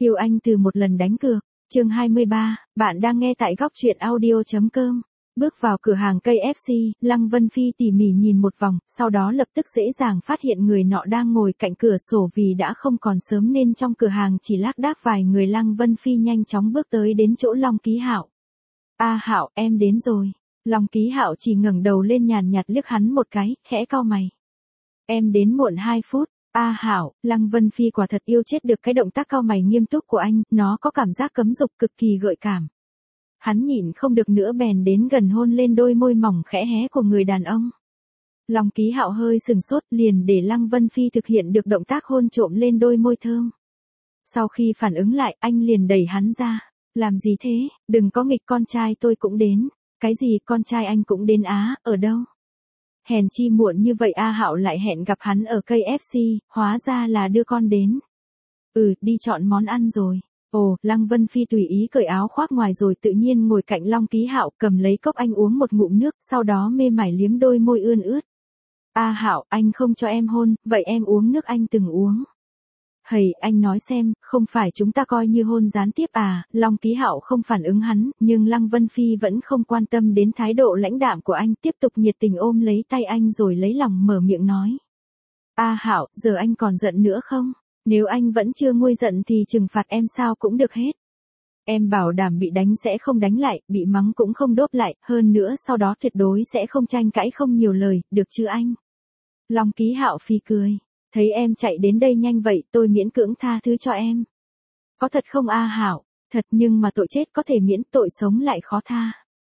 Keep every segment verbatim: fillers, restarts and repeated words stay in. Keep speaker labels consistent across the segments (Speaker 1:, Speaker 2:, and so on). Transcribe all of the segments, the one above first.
Speaker 1: Yêu anh từ một lần đánh cược. Chương hai mươi ba, bạn đang nghe tại góc truyện audio chấm com. Bước vào cửa hàng cây ép xê, Lăng Vân Phi tỉ mỉ nhìn một vòng, sau đó lập tức dễ dàng phát hiện người nọ đang ngồi cạnh cửa sổ vì đã không còn sớm nên trong cửa hàng chỉ lác đác vài người. Lăng Vân Phi nhanh chóng bước tới đến chỗ Long Ký Hạo. A Hạo, em đến rồi. Long Ký Hạo chỉ ngẩng đầu lên nhàn nhạt liếc hắn một cái, khẽ cau mày. Em đến muộn hai phút. A Hạo, Lăng Vân Phi quả thật yêu chết được cái động tác cau mày nghiêm túc của anh, nó có cảm giác cấm dục cực kỳ gợi cảm. Hắn nhịn không được nữa bèn đến gần hôn lên đôi môi mỏng khẽ hé của người đàn ông. Long Ký Hạo hơi sừng sốt liền để Lăng Vân Phi thực hiện được động tác hôn trộm lên đôi môi thơm. Sau khi phản ứng lại, anh liền đẩy hắn ra. Làm gì thế, đừng có nghịch, con trai tôi cũng đến. Cái gì, con trai anh cũng đến á, ở đâu? Hèn chi muộn như vậy A Hạo lại hẹn gặp hắn ở cây ép xê, hóa ra là đưa con đến. Ừ, đi chọn món ăn rồi. Ồ, Lăng Vân Phi tùy ý cởi áo khoác ngoài rồi tự nhiên ngồi cạnh Long Ký Hạo, cầm lấy cốc anh uống một ngụm nước, sau đó mê mải liếm đôi môi ươn ướt. A Hạo, anh không cho em hôn, vậy em uống nước anh từng uống. Hầy, anh nói xem, không phải chúng ta coi như hôn gián tiếp à? Long Ký Hạo không phản ứng hắn, nhưng Lăng Vân Phi vẫn không quan tâm đến thái độ lãnh đạm của anh, tiếp tục nhiệt tình ôm lấy tay anh rồi lấy lòng mở miệng nói. A Hạo, giờ anh còn giận nữa không? Nếu anh vẫn chưa nguôi giận thì trừng phạt em sao cũng được hết. Em bảo đảm bị đánh sẽ không đánh lại, bị mắng cũng không đốp lại, hơn nữa sau đó tuyệt đối sẽ không tranh cãi không nhiều lời, được chứ anh? Long Ký Hạo Phi cười. Thấy em chạy đến đây nhanh vậy, tôi miễn cưỡng tha thứ cho em. Có thật không A Hạo? Thật, nhưng mà tội chết có thể miễn, tội sống lại khó tha.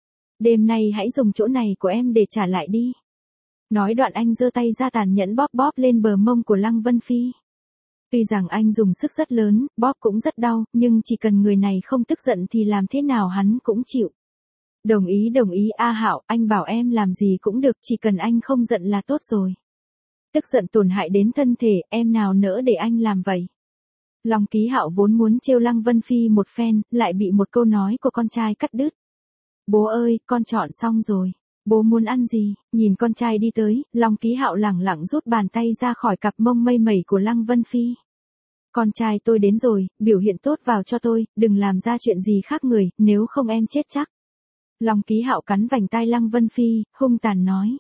Speaker 1: Đêm nay hãy dùng chỗ này của em để trả lại đi. Nói đoạn anh giơ tay ra tàn nhẫn bóp bóp lên bờ mông của Lăng Vân Phi. Tuy rằng anh dùng sức rất lớn, bóp cũng rất đau, nhưng chỉ cần người này không tức giận thì làm thế nào hắn cũng chịu. Đồng ý đồng ý A Hạo, anh bảo em làm gì cũng được, chỉ cần anh không giận là tốt rồi. Tức giận tổn hại đến thân thể, em nào nỡ để anh làm vậy. Long Ký Hạo vốn muốn trêu Lăng Vân Phi một phen, lại bị một câu nói của con trai cắt đứt. Bố ơi, con chọn xong rồi. Bố muốn ăn gì? Nhìn con trai đi tới, Long Ký Hạo lẳng lặng rút bàn tay ra khỏi cặp mông mây mẩy của Lăng Vân Phi. Con trai tôi đến rồi, biểu hiện tốt vào cho tôi, đừng làm ra chuyện gì khác người, nếu không em chết chắc. Long Ký Hạo cắn vành tai Lăng Vân Phi, hung tàn nói.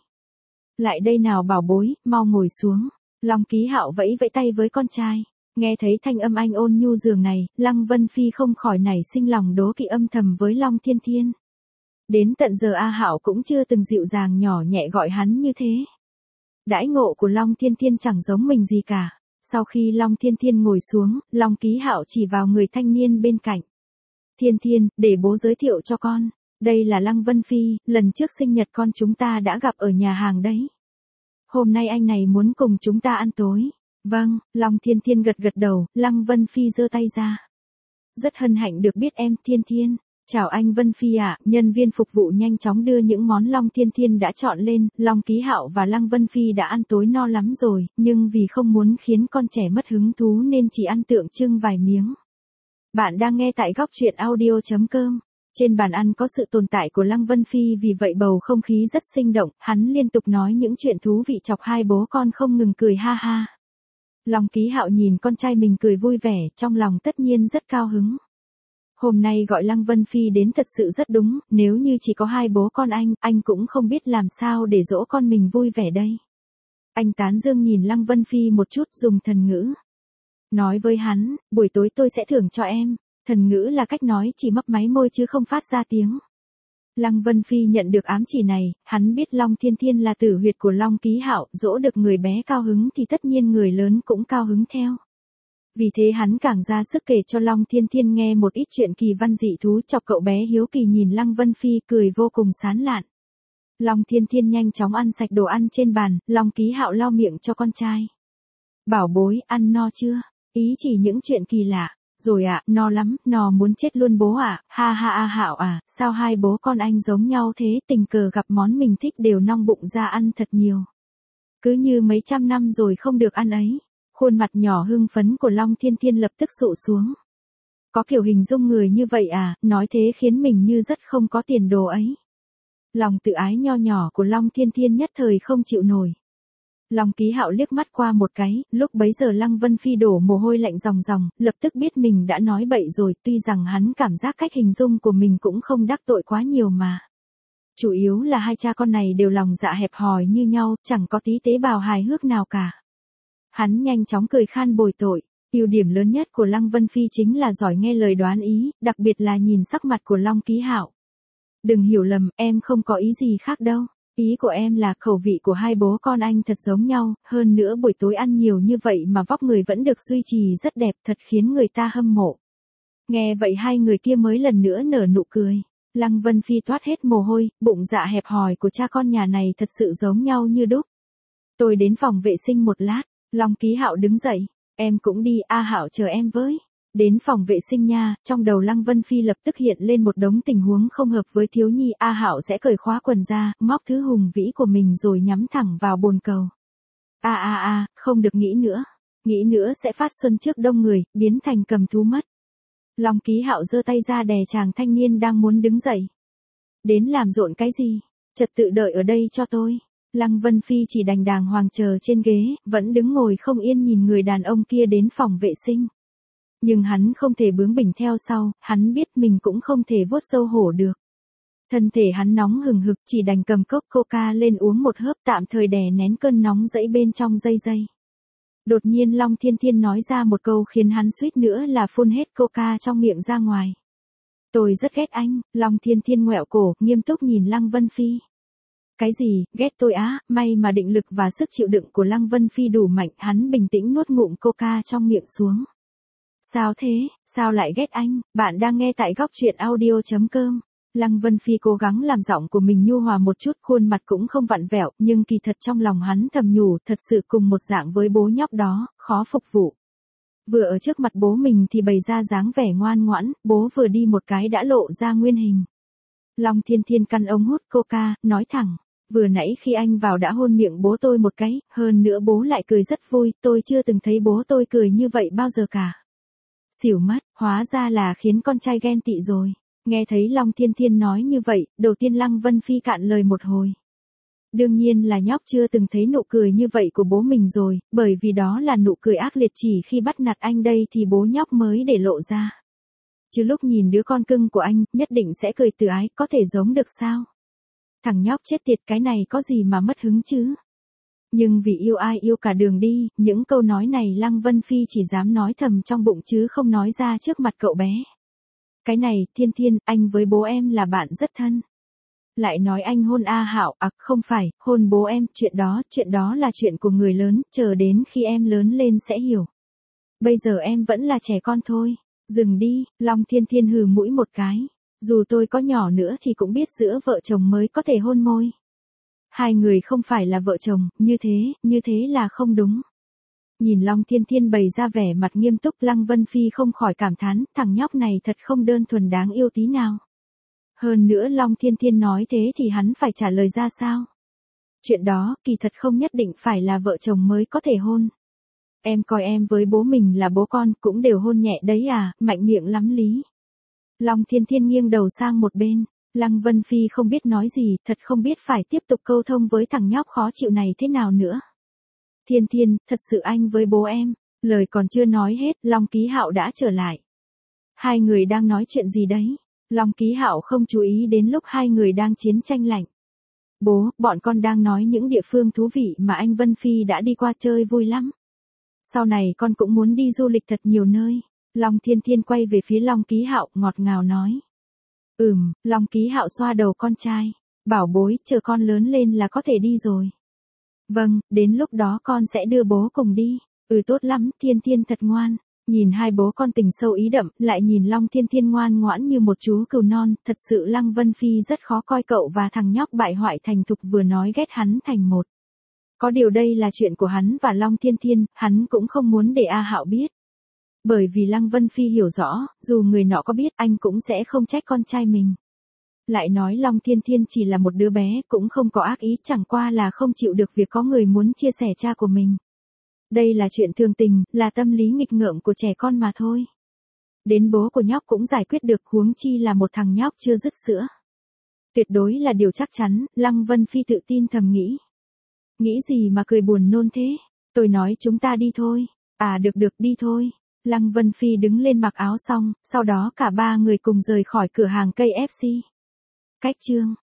Speaker 1: Lại đây nào bảo bối, mau ngồi xuống. Long Ký Hạo vẫy vẫy tay với con trai. Nghe thấy thanh âm anh ôn nhu dường này, Lăng Vân Phi không khỏi nảy sinh lòng đố kỵ âm thầm với Long Thiên Thiên. Đến tận giờ A Hạo cũng chưa từng dịu dàng nhỏ nhẹ gọi hắn như thế. Đãi ngộ của Long Thiên Thiên chẳng giống mình gì cả. Sau khi Long Thiên Thiên ngồi xuống, Long Ký Hạo chỉ vào người thanh niên bên cạnh. Thiên Thiên, để bố giới thiệu cho con. Đây là Lăng Vân Phi, lần trước sinh nhật con chúng ta đã gặp ở nhà hàng đấy. Hôm nay anh này muốn cùng chúng ta ăn tối. Vâng, Long Thiên Thiên gật gật đầu, Lăng Vân Phi giơ tay ra. Rất hân hạnh được biết em, Thiên Thiên. Chào anh Vân Phi ạ, nhân viên phục vụ nhanh chóng đưa những món Long Thiên Thiên đã chọn lên, Long Ký Hạo và Lăng Vân Phi đã ăn tối no lắm rồi, nhưng vì không muốn khiến con trẻ mất hứng thú nên chỉ ăn tượng trưng vài miếng. Bạn đang nghe tại góc truyện audio chấm com. Trên bàn ăn có sự tồn tại của Lăng Vân Phi vì vậy bầu không khí rất sinh động, hắn liên tục nói những chuyện thú vị chọc hai bố con không ngừng cười ha ha. Long Ký Hạo nhìn con trai mình cười vui vẻ, trong lòng tất nhiên rất cao hứng. Hôm nay gọi Lăng Vân Phi đến thật sự rất đúng, nếu như chỉ có hai bố con anh, anh cũng không biết làm sao để dỗ con mình vui vẻ đây. Anh tán dương nhìn Lăng Vân Phi một chút dùng thần ngữ. Nói với hắn, buổi tối tôi sẽ thưởng cho em. Thần ngữ là cách nói chỉ mấp máy môi chứ không phát ra tiếng. Lăng Vân Phi nhận được ám chỉ này, hắn biết Long Thiên Thiên là tử huyệt của Long Ký Hạo, dỗ được người bé cao hứng thì tất nhiên người lớn cũng cao hứng theo. Vì thế hắn càng ra sức kể cho Long Thiên Thiên nghe một ít chuyện kỳ văn dị thú chọc cậu bé hiếu kỳ nhìn Lăng Vân Phi cười vô cùng sán lạn. Long Thiên Thiên nhanh chóng ăn sạch đồ ăn trên bàn, Long Ký Hạo lau miệng cho con trai. Bảo bối, ăn no chưa? Ý chỉ những chuyện kỳ lạ. Rồi ạ, à, no lắm, no muốn chết luôn bố ạ, à. Ha ha A Hạo à, sao hai bố con anh giống nhau thế, tình cờ gặp món mình thích đều nong bụng ra ăn thật nhiều. Cứ như mấy trăm năm rồi không được ăn ấy. Khuôn mặt nhỏ hưng phấn của Long Thiên Thiên lập tức sụ xuống. Có kiểu hình dung người như vậy à, nói thế khiến mình như rất không có tiền đồ ấy. Lòng tự ái nho nhỏ của Long Thiên Thiên nhất thời không chịu nổi. Long Ký Hạo liếc mắt qua một cái, lúc bấy giờ Lăng Vân Phi đổ mồ hôi lạnh ròng ròng, lập tức biết mình đã nói bậy rồi, tuy rằng hắn cảm giác cách hình dung của mình cũng không đắc tội quá nhiều mà. Chủ yếu là hai cha con này đều lòng dạ hẹp hòi như nhau, chẳng có tí tế bào hài hước nào cả. Hắn nhanh chóng cười khan bồi tội. Ưu điểm lớn nhất của Lăng Vân Phi chính là giỏi nghe lời đoán ý, đặc biệt là nhìn sắc mặt của Long Ký Hạo. Đừng hiểu lầm, em không có ý gì khác đâu. Ý của em là khẩu vị của hai bố con anh thật giống nhau, hơn nữa buổi tối ăn nhiều như vậy mà vóc người vẫn được duy trì rất đẹp, thật khiến người ta hâm mộ. Nghe vậy hai người kia mới lần nữa nở nụ cười. Lăng Vân Phi toát hết mồ hôi, bụng dạ hẹp hòi của cha con nhà này thật sự giống nhau như đúc. Tôi đến phòng vệ sinh một lát, Long Ký Hạo đứng dậy. Em cũng đi, A Hạo chờ em với. Đến phòng vệ sinh nha, trong đầu Lăng Vân Phi lập tức hiện lên một đống tình huống không hợp với thiếu nhi. A Hạo sẽ cởi khóa quần ra, móc thứ hùng vĩ của mình rồi nhắm thẳng vào bồn cầu. A a a, không được nghĩ nữa. Nghĩ nữa sẽ phát xuân trước đông người, biến thành cầm thú mất. Long Ký Hạo giơ tay ra đè chàng thanh niên đang muốn đứng dậy. Đến làm rộn cái gì? Trật tự đợi ở đây cho tôi. Lăng Vân Phi chỉ đành đàng hoàng chờ trên ghế, vẫn đứng ngồi không yên nhìn người đàn ông kia đến phòng vệ sinh. Nhưng hắn không thể bướng bỉnh theo sau, hắn biết mình cũng không thể vuốt sâu hổ được. Thân thể hắn nóng hừng hực, chỉ đành cầm cốc coca lên uống một hớp, tạm thời đè nén cơn nóng dẫy bên trong dây dây. Đột nhiên Long Thiên Thiên nói ra một câu khiến hắn suýt nữa là phun hết coca trong miệng ra ngoài. Tôi rất ghét anh. Long Thiên Thiên ngoẹo cổ, nghiêm túc nhìn Lăng Vân Phi. Cái gì, ghét tôi á? May mà định lực và sức chịu đựng của Lăng Vân Phi đủ mạnh, hắn bình tĩnh nuốt ngụm coca trong miệng xuống. Sao thế, sao lại ghét anh? Bạn đang nghe tại góc truyện audio chấm com. Lăng Vân Phi cố gắng làm giọng của mình nhu hòa một chút, khuôn mặt cũng không vặn vẹo, nhưng kỳ thật trong lòng hắn thầm nhủ, thật sự cùng một dạng với bố nhóc đó, khó phục vụ. Vừa ở trước mặt bố mình thì bày ra dáng vẻ ngoan ngoãn, bố vừa đi một cái đã lộ ra nguyên hình. Long Thiên Thiên căn ống hút coca, nói thẳng. Vừa nãy khi anh vào đã hôn miệng bố tôi một cái, hơn nữa bố lại cười rất vui, tôi chưa từng thấy bố tôi cười như vậy bao giờ cả. Xỉu mất, hóa ra là khiến con trai ghen tị rồi. Nghe thấy Long Thiên Thiên nói như vậy, đầu tiên Lăng Vân Phi cạn lời một hồi. Đương nhiên là nhóc chưa từng thấy nụ cười như vậy của bố mình rồi, bởi vì đó là nụ cười ác liệt, chỉ khi bắt nạt anh đây thì bố nhóc mới để lộ ra. Chứ lúc nhìn đứa con cưng của anh, nhất định sẽ cười từ ái, có thể giống được sao? Thằng nhóc chết tiệt, cái này có gì mà mất hứng chứ? Nhưng vì yêu ai yêu cả đường đi, những câu nói này Lăng Vân Phi chỉ dám nói thầm trong bụng chứ không nói ra trước mặt cậu bé. Cái này, Thiên Thiên, anh với bố em là bạn rất thân. Lại nói anh hôn A Hạo, à không phải, hôn bố em, chuyện đó, chuyện đó là chuyện của người lớn, chờ đến khi em lớn lên sẽ hiểu. Bây giờ em vẫn là trẻ con thôi. Dừng đi, Long Thiên Thiên hừ mũi một cái. Dù tôi có nhỏ nữa thì cũng biết giữa vợ chồng mới có thể hôn môi. Hai người không phải là vợ chồng, như thế, như thế là không đúng. Nhìn Long Thiên Thiên bày ra vẻ mặt nghiêm túc, Lăng Vân Phi không khỏi cảm thán, thằng nhóc này thật không đơn thuần đáng yêu tí nào. Hơn nữa Long Thiên Thiên nói thế thì hắn phải trả lời ra sao? Chuyện đó, kỳ thật không nhất định phải là vợ chồng mới có thể hôn. Em coi em với bố mình là bố con, cũng đều hôn nhẹ đấy à, mạnh miệng lắm lý. Long Thiên Thiên nghiêng đầu sang một bên, Lăng Vân Phi không biết nói gì, thật không biết phải tiếp tục câu thông với thằng nhóc khó chịu này thế nào nữa. Thiên Thiên, thật sự anh với bố em, lời còn chưa nói hết, Long Ký Hạo đã trở lại. Hai người đang nói chuyện gì đấy? Long Ký Hạo không chú ý đến lúc hai người đang chiến tranh lạnh. Bố, bọn con đang nói những địa phương thú vị mà anh Vân Phi đã đi qua chơi vui lắm. Sau này con cũng muốn đi du lịch thật nhiều nơi. Long Thiên Thiên quay về phía Long Ký Hạo, ngọt ngào nói. Ừm, Long Ký Hạo xoa đầu con trai. Bảo bối, chờ con lớn lên là có thể đi rồi. Vâng, đến lúc đó con sẽ đưa bố cùng đi. Ừ tốt lắm, Thiên Thiên thật ngoan. Nhìn hai bố con tình sâu ý đậm, lại nhìn Long Thiên Thiên ngoan ngoãn như một chú cừu non, thật sự Lăng Vân Phi rất khó coi cậu và thằng nhóc bại hoại thành thục vừa nói ghét hắn thành một. Có điều đây là chuyện của hắn và Long Thiên Thiên, hắn cũng không muốn để A Hạo biết. Bởi vì Lăng Vân Phi hiểu rõ, dù người nọ có biết anh cũng sẽ không trách con trai mình. Lại nói Long Thiên Thiên chỉ là một đứa bé, cũng không có ác ý, chẳng qua là không chịu được việc có người muốn chia sẻ cha của mình. Đây là chuyện thường tình, là tâm lý nghịch ngợm của trẻ con mà thôi. Đến bố của nhóc cũng giải quyết được, huống chi là một thằng nhóc chưa dứt sữa. Tuyệt đối là điều chắc chắn, Lăng Vân Phi tự tin thầm nghĩ. Nghĩ gì mà cười buồn nôn thế? Tôi nói chúng ta đi thôi. À được được đi thôi. Lăng Vân Phi đứng lên mặc áo xong, sau đó cả ba người cùng rời khỏi cửa hàng cây ép xê. Cách chương